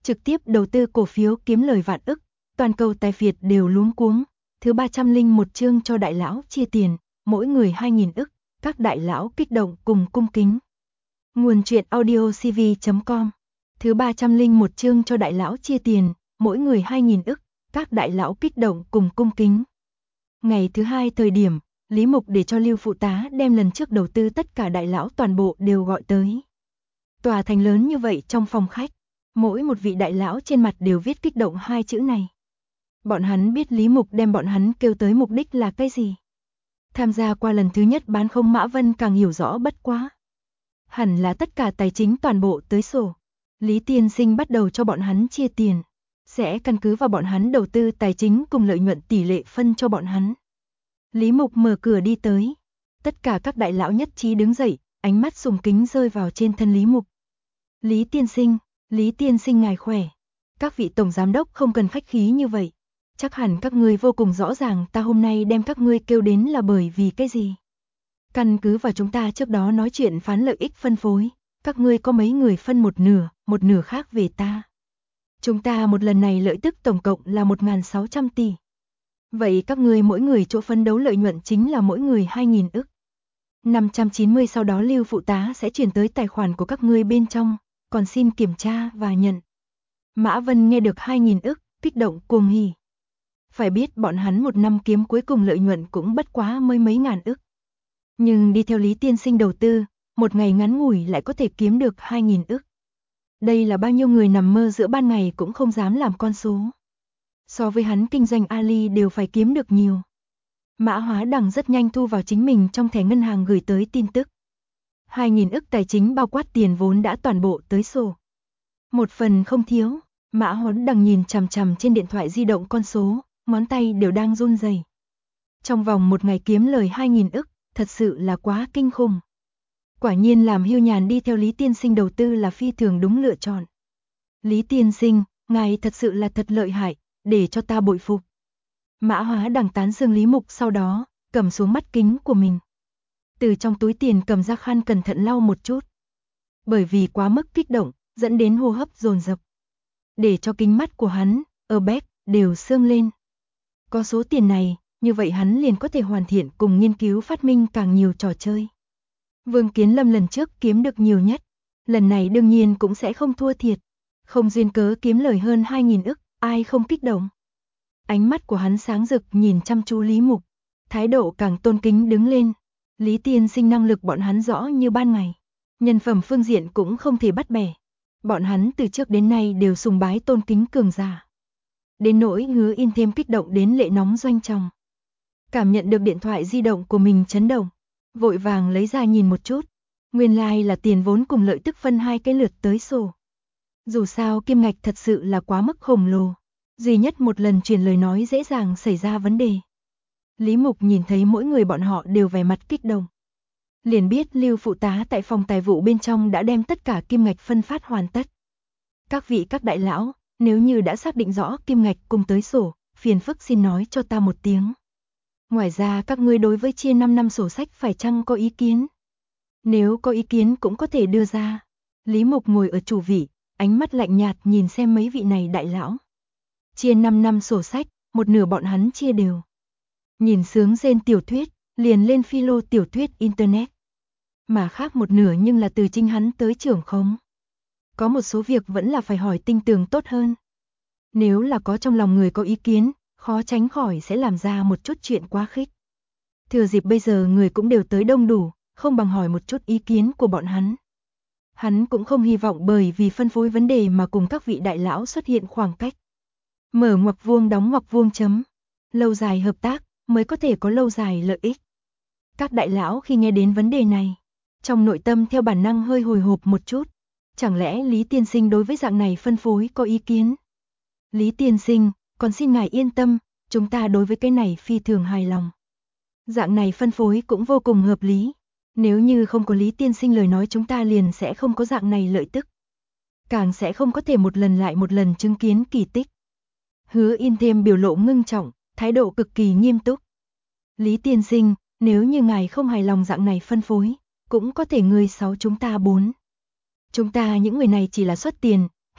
trực tiếp đầu tư cổ phiếu kiếm lời vạn ức, toàn cầu tài phiệt đều luống cuống. Thứ 301 chương cho đại lão chia tiền, mỗi người 2.000 ức, các đại lão kích động cùng cung kính. Nguồn truyện audio cv.com. Thứ 301 chương cho đại lão chia tiền, mỗi người 2.000 ức, các đại lão kích động cùng cung kính. Ngày thứ hai thời điểm, Lý Mục để cho Lưu phụ tá đem lần trước đầu tư tất cả đại lão toàn bộ đều gọi tới. Tòa thành lớn như vậy trong phòng khách, mỗi một vị đại lão trên mặt đều viết kích động hai chữ này. Bọn hắn biết Lý Mục đem bọn hắn kêu tới mục đích là cái gì. Tham gia qua lần thứ nhất bán không Mã Vân càng hiểu rõ bất quá. Hẳn là tất cả tài chính toàn bộ tới sổ. Lý Tiên Sinh bắt đầu cho bọn hắn chia tiền. Sẽ căn cứ vào bọn hắn đầu tư tài chính cùng lợi nhuận tỷ lệ phân cho bọn hắn. Lý Mục mở cửa đi tới. Tất cả các đại lão nhất trí đứng dậy, ánh mắt sùng kính rơi vào trên thân Lý Mục. Lý Tiên Sinh ngài khỏe. Các vị tổng giám đốc không cần khách khí như vậy. Chắc hẳn các ngươi vô cùng rõ ràng ta hôm nay đem các ngươi kêu đến là bởi vì cái gì. Căn cứ vào chúng ta trước đó nói chuyện phán lợi ích phân phối, các ngươi có mấy người phân một nửa khác về ta. Chúng ta một lần này lợi tức tổng cộng là 1.600 tỷ. Vậy các ngươi mỗi người chỗ phấn đấu lợi nhuận chính là mỗi người 2.000 ức. 590 sau đó Lưu phụ tá sẽ chuyển tới tài khoản của các ngươi bên trong, còn xin kiểm tra và nhận. Mã Vân nghe được 2.000 ức, kích động cuồng hỉ. Phải biết bọn hắn một năm kiếm cuối cùng lợi nhuận cũng bất quá mới mấy ngàn ức. Nhưng đi theo Lý Tiên Sinh đầu tư, một ngày ngắn ngủi lại có thể kiếm được 2.000 ức. Đây là bao nhiêu người nằm mơ giữa ban ngày cũng không dám làm con số. So với hắn kinh doanh Ali đều phải kiếm được nhiều. Mã Hóa Đằng rất nhanh thu vào chính mình trong thẻ ngân hàng gửi tới tin tức. 2.000 ức tài chính bao quát tiền vốn đã toàn bộ tới sổ. Một phần không thiếu, Mã Hóa Đằng nhìn chằm chằm trên điện thoại di động con số, ngón tay đều đang run rẩy. Trong vòng một ngày kiếm lời 2.000 ức, thật sự là quá kinh khủng. Quả nhiên làm hưu nhàn đi theo Lý Tiên Sinh đầu tư là phi thường đúng lựa chọn. Lý Tiên Sinh, ngài thật sự là thật lợi hại, để cho ta bội phục. Mã Hóa Đằng tán dương Lý Mục sau đó, cầm xuống mắt kính của mình. Từ trong túi tiền cầm ra khăn cẩn thận lau một chút. Bởi vì quá mức kích động, dẫn đến hô hấp dồn dập. Để cho kính mắt của hắn, ở bét, đều sương lên. Có số tiền này, như vậy hắn liền có thể hoàn thiện cùng nghiên cứu phát minh càng nhiều trò chơi. Vương Kiến Lâm lần trước kiếm được nhiều nhất, lần này đương nhiên cũng sẽ không thua thiệt. Không duyên cớ kiếm lời hơn 2.000 ức, ai không kích động. Ánh mắt của hắn sáng rực nhìn chăm chú Lý Mục, thái độ càng tôn kính đứng lên. Lý Tiên Sinh năng lực bọn hắn rõ như ban ngày. Nhân phẩm phương diện cũng không thể bắt bẻ. Bọn hắn từ trước đến nay đều sùng bái tôn kính cường giả. Đến nỗi Hứa In thêm kích động đến lệ nóng doanh tròng. Cảm nhận được điện thoại di động của mình chấn động, vội vàng lấy ra nhìn một chút. Nguyên lai là tiền vốn cùng lợi tức phân hai cái lượt tới sổ. Dù sao kim ngạch thật sự là quá mức khổng lồ. Duy nhất một lần truyền lời nói dễ dàng xảy ra vấn đề. Lý Mục nhìn thấy mỗi người bọn họ đều vẻ mặt kích động. Liền biết Lưu phụ tá tại phòng tài vụ bên trong đã đem tất cả kim ngạch phân phát hoàn tất. Các đại lão, nếu như đã xác định rõ kim ngạch cùng tới sổ, phiền phức xin nói cho ta một tiếng. Ngoài ra các ngươi đối với chia 5 năm sổ sách phải chăng có ý kiến? Nếu có ý kiến cũng có thể đưa ra. Lý Mục ngồi ở chủ vị, ánh mắt lạnh nhạt nhìn xem mấy vị này đại lão. Chia 5 năm sổ sách, một nửa bọn hắn chia đều. Nhìn sướng rên tiểu thuyết, liền lên philo tiểu thuyết internet. Mà khác một nửa nhưng là từ chính hắn tới trưởng khống. Có một số việc vẫn là phải hỏi tinh tường tốt hơn. Nếu là có trong lòng người có ý kiến, khó tránh khỏi sẽ làm ra một chút chuyện quá khích. Thừa dịp bây giờ người cũng đều tới đông đủ, không bằng hỏi một chút ý kiến của bọn hắn. Hắn cũng không hy vọng bởi vì phân phối vấn đề mà cùng các vị đại lão xuất hiện khoảng cách. Mở ngoặc vuông đóng ngoặc vuông chấm. Lâu dài hợp tác mới có thể có lâu dài lợi ích. Các đại lão khi nghe đến vấn đề này, trong nội tâm theo bản năng hơi hồi hộp một chút. Chẳng lẽ Lý Tiên Sinh đối với dạng này phân phối có ý kiến? Lý Tiên Sinh, còn xin ngài yên tâm, chúng ta đối với cái này phi thường hài lòng. Dạng này phân phối cũng vô cùng hợp lý. Nếu như không có Lý Tiên Sinh lời nói chúng ta liền sẽ không có dạng này lợi tức. Càng sẽ không có thể một lần lại một lần chứng kiến kỳ tích. Hứa In thêm biểu lộ ngưng trọng, thái độ cực kỳ nghiêm túc. Lý Tiên Sinh, nếu như ngài không hài lòng dạng này phân phối, cũng có thể người 6 chúng ta 4. Chúng ta những người này chỉ là xuất tiền,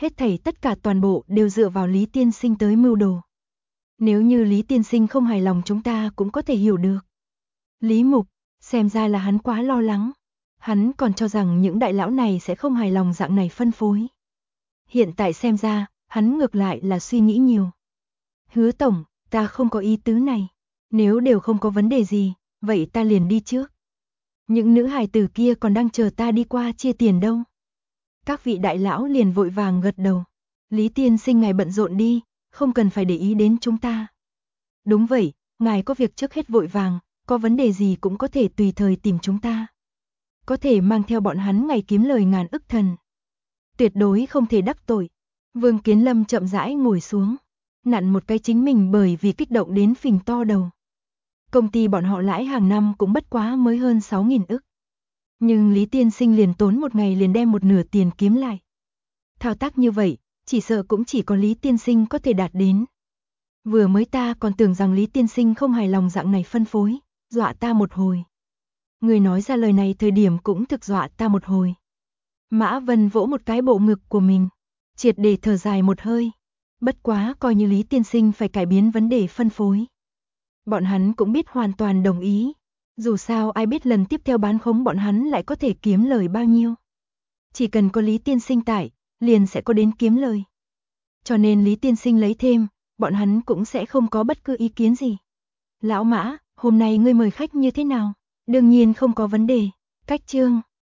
Hết thảy tất cả toàn bộ đều dựa vào Lý tiên sinh tới mưu đồ. Nếu như Lý tiên sinh không hài lòng chúng ta cũng có thể hiểu được. Lý Mục, xem ra là hắn quá lo lắng. Hắn còn cho rằng những đại lão này sẽ không hài lòng dạng này phân phối. Hiện tại xem ra, hắn ngược lại là suy nghĩ nhiều. Hứa tổng, ta không có ý tứ này. Nếu đều không có vấn đề gì, vậy ta liền đi trước. Những nữ hài tử kia còn đang chờ ta đi qua chia tiền đâu. Các vị đại lão liền vội vàng gật đầu. Lý tiên sinh ngài bận rộn đi, không cần phải để ý đến chúng ta. Đúng vậy, ngài có việc trước hết vội vàng, có vấn đề gì cũng có thể tùy thời tìm chúng ta. Có thể mang theo bọn hắn ngày kiếm lời ngàn ức thần. Tuyệt đối không thể đắc tội. Vương Kiến Lâm chậm rãi ngồi xuống, nặn một cái chính mình bởi vì kích động đến phình to đầu. Công ty bọn họ lãi hàng năm cũng bất quá mới hơn 6.000 ức. Nhưng Lý tiên sinh liền tốn một ngày liền đem một nửa tiền kiếm lại. Thao tác như vậy, chỉ sợ cũng chỉ có Lý tiên sinh có thể đạt đến. Vừa mới ta còn tưởng rằng Lý tiên sinh không hài lòng dạng này phân phối, dọa ta một hồi. Người nói ra lời này thời điểm cũng thực dọa ta một hồi. Mã Vân vỗ một cái bộ ngực của mình, triệt để thở dài một hơi. Bất quá coi như Lý tiên sinh phải cải biến vấn đề phân phối. Bọn hắn cũng biết hoàn toàn đồng ý. Dù sao ai biết lần tiếp theo bán khống bọn hắn lại có thể kiếm lời bao nhiêu. Chỉ cần có Lý tiên sinh tại, liền sẽ có đến kiếm lời. Cho nên Lý tiên sinh lấy thêm, bọn hắn cũng sẽ không có bất cứ ý kiến gì. Lão Mã, hôm nay ngươi mời khách như thế nào? Đương nhiên không có vấn đề. Cách chương